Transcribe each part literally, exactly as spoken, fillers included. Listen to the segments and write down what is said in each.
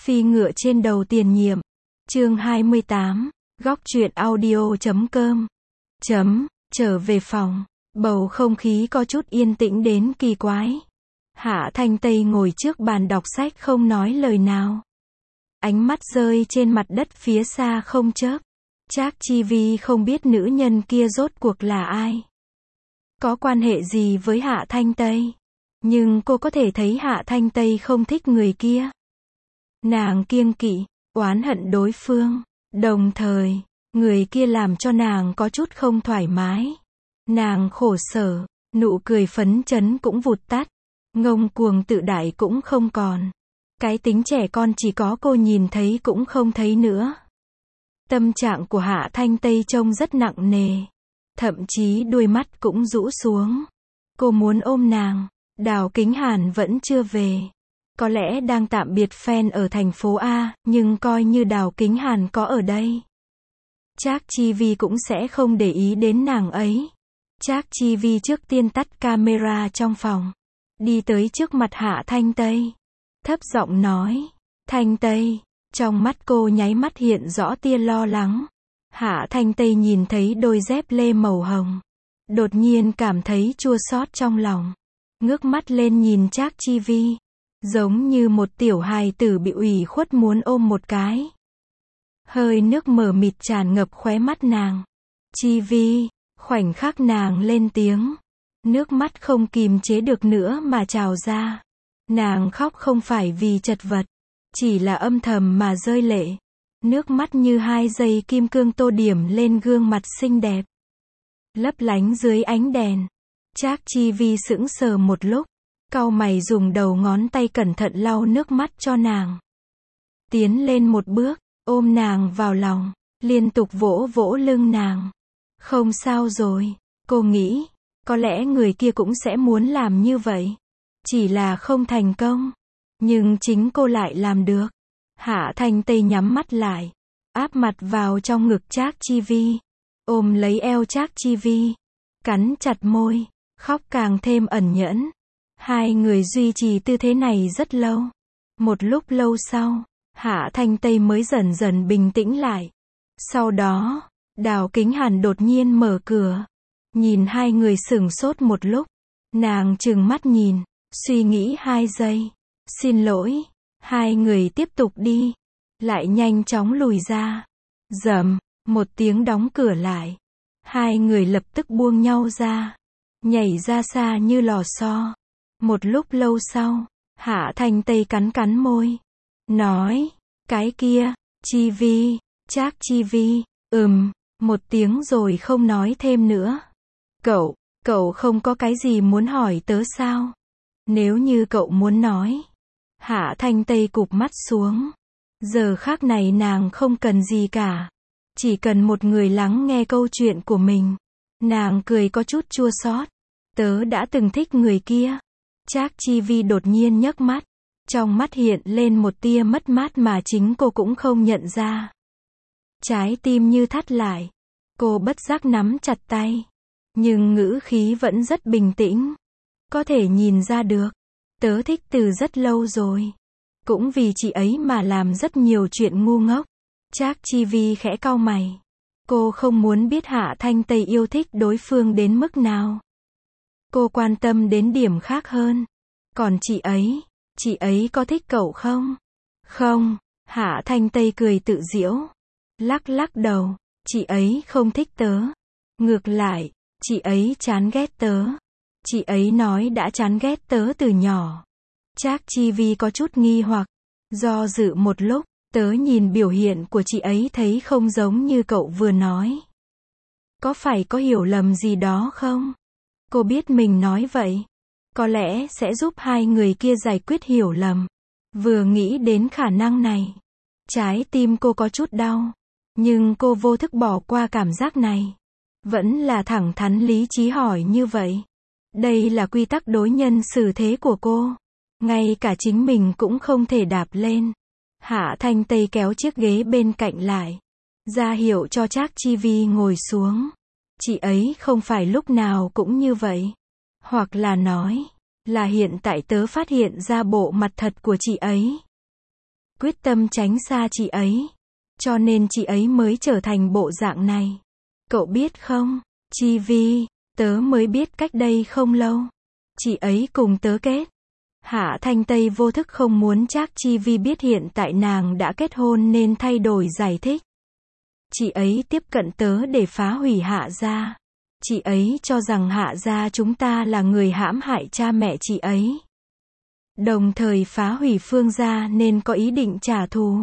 Phi ngựa trên đầu tiền nhiệm. Chương hai mươi tám. Góc truyện audio chấm com. Chấm. Trở về phòng. Bầu không khí có chút yên tĩnh đến kỳ quái. Hạ Thanh Tây ngồi trước bàn đọc sách không nói lời nào. Ánh mắt rơi trên mặt đất phía xa không chớp. Trác Chi Vi không biết nữ nhân kia rốt cuộc là ai. Có quan hệ gì với Hạ Thanh Tây. Nhưng cô có thể thấy Hạ Thanh Tây không thích người kia. Nàng kiêng kỵ, oán hận đối phương. Đồng thời, người kia làm cho nàng có chút không thoải mái. Nàng khổ sở, nụ cười phấn chấn cũng vụt tắt. Ngông cuồng tự đại cũng không còn. Cái tính trẻ con chỉ có cô nhìn thấy cũng không thấy nữa. Tâm trạng của Hạ Thanh Tây trông rất nặng nề. Thậm chí đôi mắt cũng rũ xuống. Cô muốn ôm nàng. Đào Kính Hàn vẫn chưa về. Có lẽ đang tạm biệt fan ở thành phố A, nhưng coi như Đào Kính Hàn có ở đây. Trác Chi Vi cũng sẽ không để ý đến nàng ấy. Trác Chi Vi trước tiên tắt camera trong phòng. Đi tới trước mặt Hạ Thanh Tây. Thấp giọng nói. Thanh Tây. Trong mắt cô nháy mắt hiện rõ tia lo lắng. Hạ Thanh Tây nhìn thấy đôi dép lê màu hồng. Đột nhiên cảm thấy chua xót trong lòng. Ngước mắt lên nhìn Trác Chi Vi. Giống như một tiểu hài tử bị ủy khuất muốn ôm một cái. Hơi nước mờ mịt tràn ngập khóe mắt nàng. Chi Vi. Khoảnh khắc nàng lên tiếng. Nước mắt không kìm chế được nữa mà trào ra. Nàng khóc không phải vì chật vật. Chỉ là âm thầm mà rơi lệ. Nước mắt như hai dây kim cương tô điểm lên gương mặt xinh đẹp. Lấp lánh dưới ánh đèn. Trác Chi Vi sững sờ một lúc. Cau mày dùng đầu ngón tay cẩn thận lau nước mắt cho nàng. Tiến lên một bước, ôm nàng vào lòng. Liên tục vỗ vỗ lưng nàng. Không sao rồi, cô nghĩ. Có lẽ người kia cũng sẽ muốn làm như vậy. Chỉ là không thành công. Nhưng chính cô lại làm được. Hạ Thanh Tây nhắm mắt lại. Áp mặt vào trong ngực Trác Chi Vi. Ôm lấy eo Trác Chi Vi. Cắn chặt môi. Khóc càng thêm ẩn nhẫn. Hai người duy trì tư thế này rất lâu. Một lúc lâu sau, Hạ Thanh Tây mới dần dần bình tĩnh lại. Sau đó, Đào Kính Hàn đột nhiên mở cửa. Nhìn hai người sửng sốt một lúc. Nàng trừng mắt nhìn, suy nghĩ hai giây. Xin lỗi. Hai người tiếp tục đi. Lại nhanh chóng lùi ra. Rầm, một tiếng đóng cửa lại. Hai người lập tức buông nhau ra. Nhảy ra xa như lò xo. Một lúc lâu sau, Hạ Thanh Tây cắn cắn môi. Nói, cái kia, Chi Vi, Trác Chi Vi, ừm, một tiếng rồi không nói thêm nữa. Cậu, cậu không có cái gì muốn hỏi tớ sao? Nếu như cậu muốn nói. Hạ Thanh Tây cụp mắt xuống. Giờ khác này nàng không cần gì cả. Chỉ cần một người lắng nghe câu chuyện của mình. Nàng cười có chút chua xót. Tớ đã từng thích người kia. Trác Chi Vi đột nhiên nhấc mắt. Trong mắt hiện lên một tia mất mát mà chính cô cũng không nhận ra. Trái tim như thắt lại. Cô bất giác nắm chặt tay. Nhưng ngữ khí vẫn rất bình tĩnh. Có thể nhìn ra được. Tớ thích từ rất lâu rồi. Cũng vì chị ấy mà làm rất nhiều chuyện ngu ngốc. Trác Chi Vi khẽ cau mày. Cô không muốn biết Hạ Thanh Tây yêu thích đối phương đến mức nào. Cô quan tâm đến điểm khác hơn. Còn chị ấy, chị ấy có thích cậu không? Không, Hạ Thanh Tây cười tự giễu. Lắc lắc đầu, chị ấy không thích tớ. Ngược lại, chị ấy chán ghét tớ. Chị ấy nói đã chán ghét tớ từ nhỏ. Trác Chi Vi có chút nghi hoặc. Do dự một lúc, tớ nhìn biểu hiện của chị ấy thấy không giống như cậu vừa nói. Có phải có hiểu lầm gì đó không? Cô biết mình nói vậy. Có lẽ sẽ giúp hai người kia giải quyết hiểu lầm. Vừa nghĩ đến khả năng này. Trái tim cô có chút đau. Nhưng cô vô thức bỏ qua cảm giác này. Vẫn là thẳng thắn lý trí hỏi như vậy. Đây là quy tắc đối nhân xử thế của cô. Ngay cả chính mình cũng không thể đạp lên. Hạ Thanh Tây kéo chiếc ghế bên cạnh lại. Ra hiệu cho Trác Chi Vi ngồi xuống. Chị ấy không phải lúc nào cũng như vậy. Hoặc là nói, là hiện tại tớ phát hiện ra bộ mặt thật của chị ấy. quyết tâm tránh xa chị ấy. Cho nên chị ấy mới trở thành bộ dạng này. Cậu biết không, Chi Vi, tớ mới biết cách đây không lâu. Chị ấy cùng tớ kết. Hạ Thanh Tây vô thức không muốn Trác Chi Vi biết hiện tại nàng đã kết hôn nên thay đổi giải thích. Chị ấy tiếp cận tớ để phá hủy Hạ gia. Chị ấy cho rằng Hạ gia chúng ta là người hãm hại cha mẹ chị ấy. Đồng thời phá hủy Phương gia nên có ý định trả thù.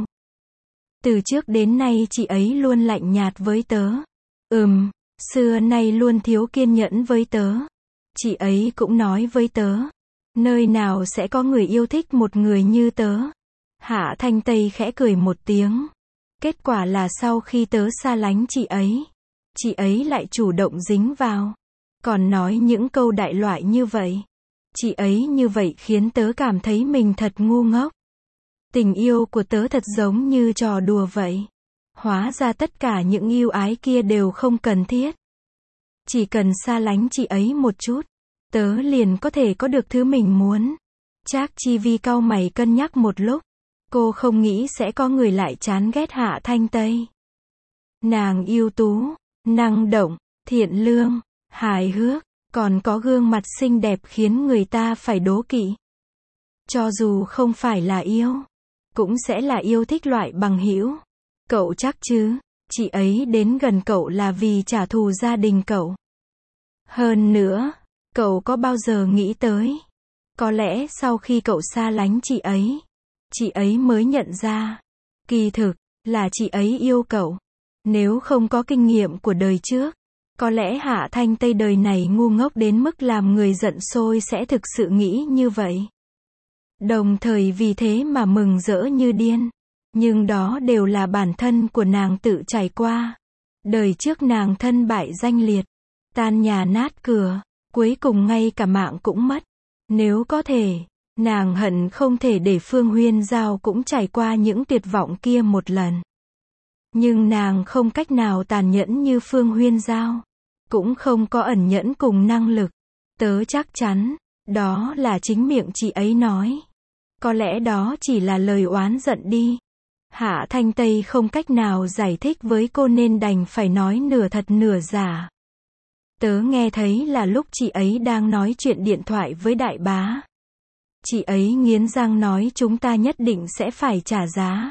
Từ trước đến nay chị ấy luôn lạnh nhạt với tớ. Ừm, xưa nay luôn thiếu kiên nhẫn với tớ. Chị ấy cũng nói với tớ, nơi nào sẽ có người yêu thích một người như tớ. Hạ Thanh Tây khẽ cười một tiếng. Kết quả là sau khi tớ xa lánh chị ấy, chị ấy lại chủ động dính vào. Còn nói những câu đại loại như vậy. Chị ấy như vậy khiến tớ cảm thấy mình thật ngu ngốc. Tình yêu của tớ thật giống như trò đùa vậy. Hóa ra tất cả những yêu ái kia đều không cần thiết. Chỉ cần xa lánh chị ấy một chút, tớ liền có thể có được thứ mình muốn. Trác Chi Vi cau mày cân nhắc một lúc. Cô không nghĩ sẽ có người lại chán ghét Hạ Thanh Tây. Nàng ưu tú, năng động, thiện lương, hài hước, còn có gương mặt xinh đẹp khiến người ta phải đố kỵ. Cho dù không phải là yêu, cũng sẽ là yêu thích loại bằng hữu. Cậu chắc chứ, chị ấy đến gần cậu là vì trả thù gia đình cậu. Hơn nữa, cậu có bao giờ nghĩ tới, có lẽ sau khi cậu xa lánh chị ấy, chị ấy mới nhận ra, kỳ thực, là chị ấy yêu cậu. Nếu không có kinh nghiệm của đời trước, có lẽ Hạ Thanh Tây đời này ngu ngốc đến mức làm người giận sôi sẽ thực sự nghĩ như vậy. Đồng thời vì thế mà mừng rỡ như điên. Nhưng đó đều là bản thân của nàng tự trải qua. Đời trước nàng thân bại danh liệt, tan nhà nát cửa, cuối cùng ngay cả mạng cũng mất. Nếu có thể, nàng hận không thể để Phương Huyên Giao cũng trải qua những tuyệt vọng kia một lần. Nhưng nàng không cách nào tàn nhẫn như Phương Huyên Giao, cũng không có ẩn nhẫn cùng năng lực. Tớ chắc chắn, đó là chính miệng chị ấy nói. Có lẽ đó chỉ là lời oán giận đi. Hạ Thanh Tây không cách nào giải thích với cô nên đành phải nói nửa thật nửa giả. Tớ nghe thấy là lúc chị ấy đang nói chuyện điện thoại với đại bá. Chị ấy nghiến răng nói chúng ta nhất định sẽ phải trả giá.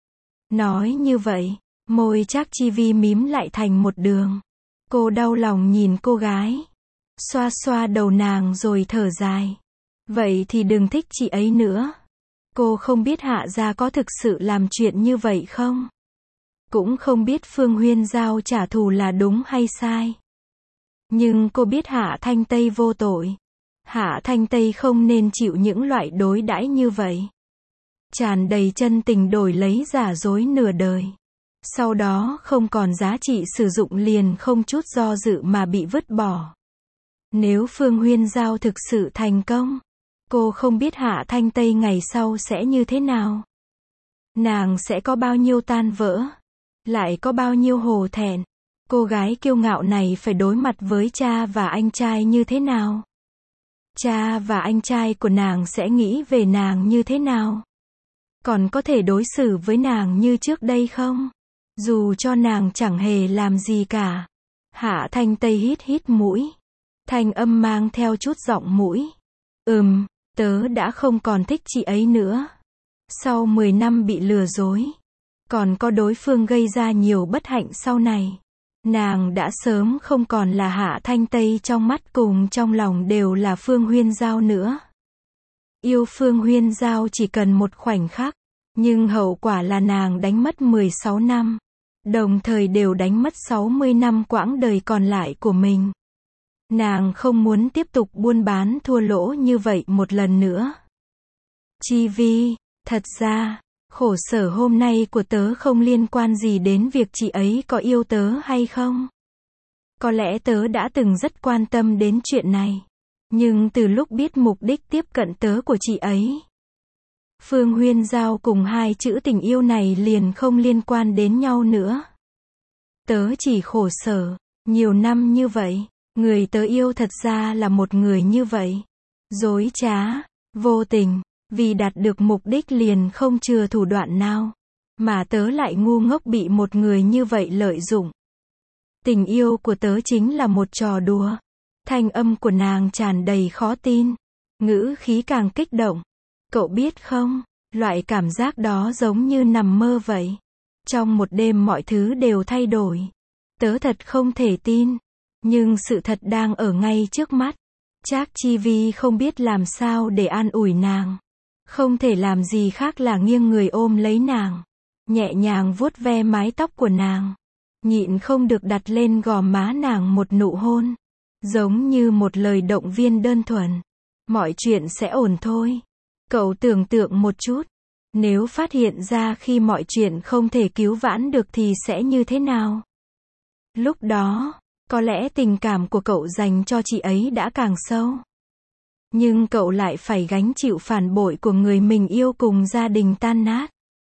Nói như vậy, môi Trác Chi Vi mím lại thành một đường. Cô đau lòng nhìn cô gái. Xoa xoa đầu nàng rồi thở dài. Vậy thì đừng thích chị ấy nữa. Cô không biết Hạ gia có thực sự làm chuyện như vậy không? Cũng không biết Phương Huyên Giao trả thù là đúng hay sai. Nhưng cô biết Hạ Thanh Tây vô tội. Hạ Thanh Tây không nên chịu những loại đối đãi như vậy. Tràn đầy chân tình đổi lấy giả dối nửa đời. Sau đó không còn giá trị sử dụng liền không chút do dự mà bị vứt bỏ. Nếu Phương Huyên Giao thực sự thành công, cô không biết Hạ Thanh Tây ngày sau sẽ như thế nào. Nàng sẽ có bao nhiêu tan vỡ, lại có bao nhiêu hổ thẹn. Cô gái kiêu ngạo này phải đối mặt với cha và anh trai như thế nào? Cha và anh trai của nàng sẽ nghĩ về nàng như thế nào? Còn có thể đối xử với nàng như trước đây không? Dù cho nàng chẳng hề làm gì cả. Hạ Thanh Tây hít hít mũi. Thanh âm mang theo chút giọng mũi. Ừm, tớ đã không còn thích chị ấy nữa. Sau mười năm bị lừa dối, còn có đối phương gây ra nhiều bất hạnh sau này, nàng đã sớm không còn là Hạ Thanh Tây, trong mắt cùng trong lòng đều là Phương Huyên Giao nữa. Yêu Phương Huyên Giao chỉ cần một khoảnh khắc, nhưng hậu quả là nàng đánh mất mười sáu năm, đồng thời đều đánh mất sáu mươi năm quãng đời còn lại của mình. Nàng không muốn tiếp tục buôn bán thua lỗ như vậy một lần nữa. Chi Vi, thật ra, khổ sở hôm nay của tớ không liên quan gì đến việc chị ấy có yêu tớ hay không. Có lẽ tớ đã từng rất quan tâm đến chuyện này. Nhưng từ lúc biết mục đích tiếp cận tớ của chị ấy, Phương Huyên Giao cùng hai chữ tình yêu này liền không liên quan đến nhau nữa. Tớ chỉ khổ sở, nhiều năm như vậy, người tớ yêu thật ra là một người như vậy. Dối trá, vô tình, Vì đạt được mục đích liền không chừa thủ đoạn nào. Mà tớ lại ngu ngốc bị một người như vậy lợi dụng. Tình yêu của tớ chính là một trò đùa. Thanh âm của nàng tràn đầy khó tin. Ngữ khí càng kích động. Cậu biết không, loại cảm giác đó giống như nằm mơ vậy. Trong một đêm mọi thứ đều thay đổi. Tớ thật không thể tin. Nhưng sự thật đang ở ngay trước mắt. Trác Chi Vi không biết làm sao để an ủi nàng. Không thể làm gì khác là nghiêng người ôm lấy nàng. Nhẹ nhàng vuốt ve mái tóc của nàng. Nhịn không được đặt lên gò má nàng một nụ hôn. Giống như một lời động viên đơn thuần. Mọi chuyện sẽ ổn thôi. Cậu tưởng tượng một chút. Nếu phát hiện ra khi mọi chuyện không thể cứu vãn được thì sẽ như thế nào? Lúc đó, có lẽ tình cảm của cậu dành cho chị ấy đã càng sâu. Nhưng cậu lại phải gánh chịu phản bội của người mình yêu cùng gia đình tan nát.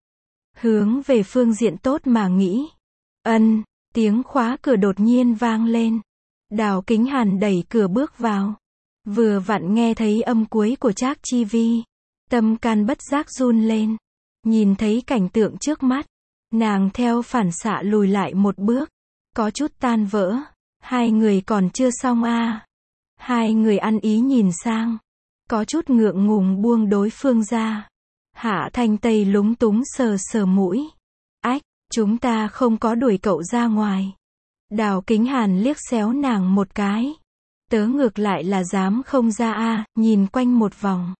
Hướng về phương diện tốt mà nghĩ. Ân, tiếng khóa cửa đột nhiên vang lên. Đào Kính Hàn đẩy cửa bước vào. Vừa vặn nghe thấy âm cuối của Trác Chi Vi. Tâm can bất giác run lên. Nhìn thấy cảnh tượng trước mắt. Nàng theo phản xạ lùi lại một bước. Có chút tan vỡ. Hai người còn chưa xong à. Hai người ăn ý nhìn sang. Có chút ngượng ngùng buông đối phương ra. Hạ Thanh Tây lúng túng sờ sờ mũi. Ách, chúng ta không có đuổi cậu ra ngoài. Đào Kính Hàn liếc xéo nàng một cái. Tớ ngược lại là dám không ra a, à, nhìn quanh một vòng.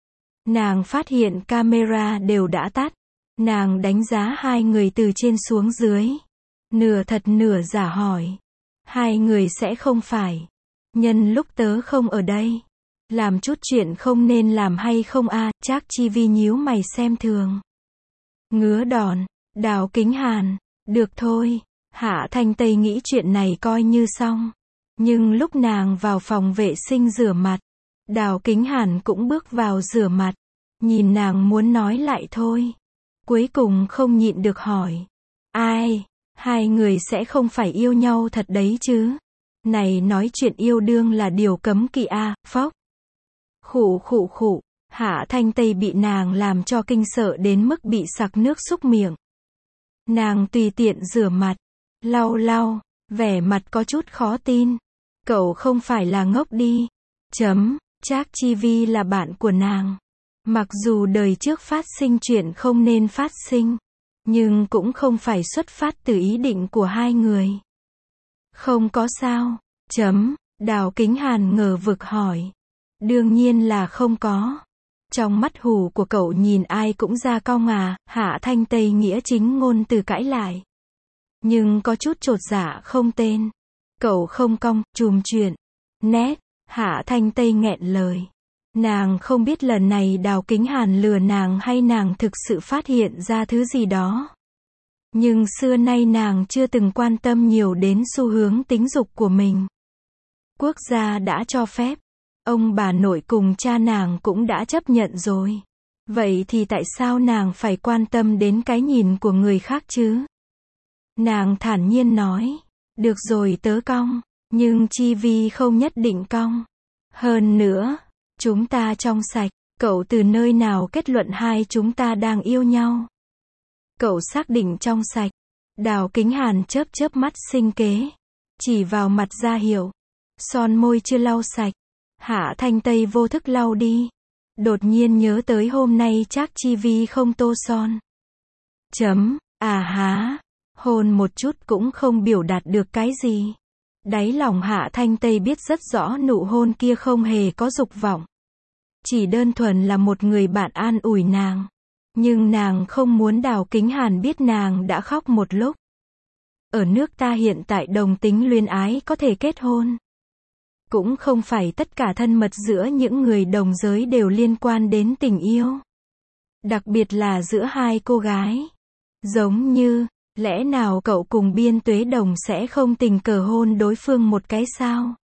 Nàng phát hiện camera đều đã tắt. Nàng đánh giá hai người từ trên xuống dưới. Nửa thật nửa giả hỏi. Hai người sẽ không phải. Nhân lúc tớ không ở đây. Làm chút chuyện không nên làm hay không a, à, Trác Chi Vi nhíu mày xem thường. Ngứa đòn, Đào Kính Hàn. Được thôi. Hạ Thanh Tây nghĩ chuyện này coi như xong. Nhưng lúc nàng vào phòng vệ sinh rửa mặt. Đào Kính Hàn cũng bước vào rửa mặt. Nhìn nàng muốn nói lại thôi. Cuối cùng không nhịn được hỏi. Ai? Hai người sẽ không phải yêu nhau thật đấy chứ? Này nói chuyện yêu đương là điều cấm kỵ a, à, phốc. Khụ khụ khụ. Hạ Thanh Tây bị nàng làm cho kinh sợ đến mức bị sặc nước súc miệng. Nàng tùy tiện rửa mặt. Lau lau. Vẻ mặt có chút khó tin. Cậu không phải là ngốc đi. Chấm. Trác Chi Vi là bạn của nàng. Mặc dù đời trước phát sinh chuyện không nên phát sinh. Nhưng cũng không phải xuất phát từ ý định của hai người. Không có sao. Chấm. Đào Kính Hàn ngờ vực hỏi. Đương nhiên là không có. Trong mắt hù của cậu nhìn ai cũng ra cong à. Hạ Thanh Tây nghĩa chính ngôn từ cãi lại. Nhưng có chút chột dạ không tên. Cậu không cong, chùm chuyện. Nét. Hạ Thanh Tây nghẹn lời. Nàng không biết lần này Đào Kính Hàn lừa nàng hay nàng thực sự phát hiện ra thứ gì đó. Nhưng xưa nay nàng chưa từng quan tâm nhiều đến xu hướng tính dục của mình. Quốc gia đã cho phép. Ông bà nội cùng cha nàng cũng đã chấp nhận rồi. Vậy thì tại sao nàng phải quan tâm đến cái nhìn của người khác chứ? Nàng thản nhiên nói. Được rồi tớ cong. Nhưng Chi Vi không nhất định cong. Hơn nữa, chúng ta trong sạch. Cậu từ nơi nào kết luận hai chúng ta đang yêu nhau? Cậu xác định trong sạch. Đào Kính Hàn chớp chớp mắt sinh kế. Chỉ vào mặt ra hiệu. Son môi chưa lau sạch. Hạ Thanh Tây vô thức lau đi. Đột nhiên nhớ tới hôm nay Trác Chi Vi không tô son. Chấm. À há. Hôn một chút cũng không biểu đạt được cái gì. Đáy lòng Hạ Thanh Tây biết rất rõ nụ hôn kia không hề có dục vọng. Chỉ đơn thuần là một người bạn an ủi nàng. Nhưng nàng không muốn Đào Kính Hàn biết nàng đã khóc một lúc. Ở nước ta hiện tại đồng tính luyến ái có thể kết hôn. Cũng không phải tất cả thân mật giữa những người đồng giới đều liên quan đến tình yêu. Đặc biệt là giữa hai cô gái. Giống như, lẽ nào cậu cùng Biên Tuế Đồng sẽ không tình cờ hôn đối phương một cái sao?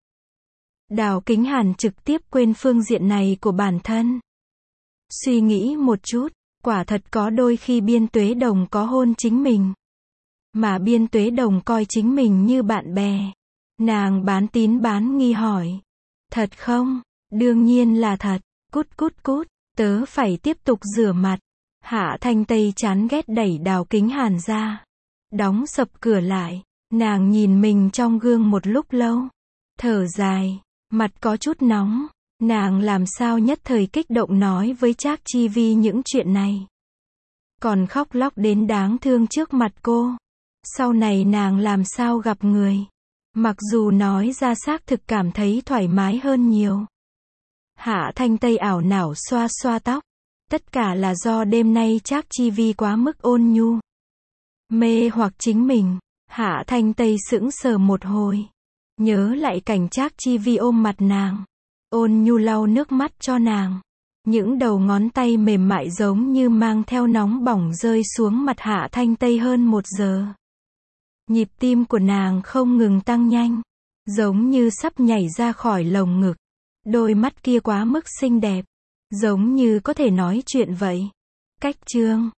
Đào Kính Hàn trực tiếp quên phương diện này của bản thân. Suy nghĩ một chút, quả thật có đôi khi Biên Tuế Đồng có hôn chính mình. Mà Biên Tuế Đồng coi chính mình như bạn bè. Nàng bán tín bán nghi hỏi. Thật không? Đương nhiên là thật. Cút cút cút. Tớ phải tiếp tục rửa mặt. Hạ Thanh Tây chán ghét đẩy Đào Kính Hàn ra. Đóng sập cửa lại. Nàng nhìn mình trong gương một lúc lâu. Thở dài. Mặt có chút nóng. Nàng làm sao nhất thời kích động nói với Trác Chi Vi những chuyện này. Còn khóc lóc đến đáng thương trước mặt cô. Sau này nàng làm sao gặp người. Mặc dù nói ra xác thực cảm thấy thoải mái hơn nhiều. Hạ Thanh Tây ảo não xoa xoa tóc. Tất cả là do đêm nay Trác Chi Vi quá mức ôn nhu. Mê hoặc chính mình. Hạ Thanh Tây sững sờ một hồi. Nhớ lại cảnh Trác Chi Vi ôm mặt nàng. Ôn nhu lau nước mắt cho nàng. Những đầu ngón tay mềm mại giống như mang theo nóng bỏng rơi xuống mặt Hạ Thanh Tây hơn một giờ. Nhịp tim của nàng không ngừng tăng nhanh. Giống như sắp nhảy ra khỏi lồng ngực. Đôi mắt kia quá mức xinh đẹp. Giống như có thể nói chuyện vậy. Cách chương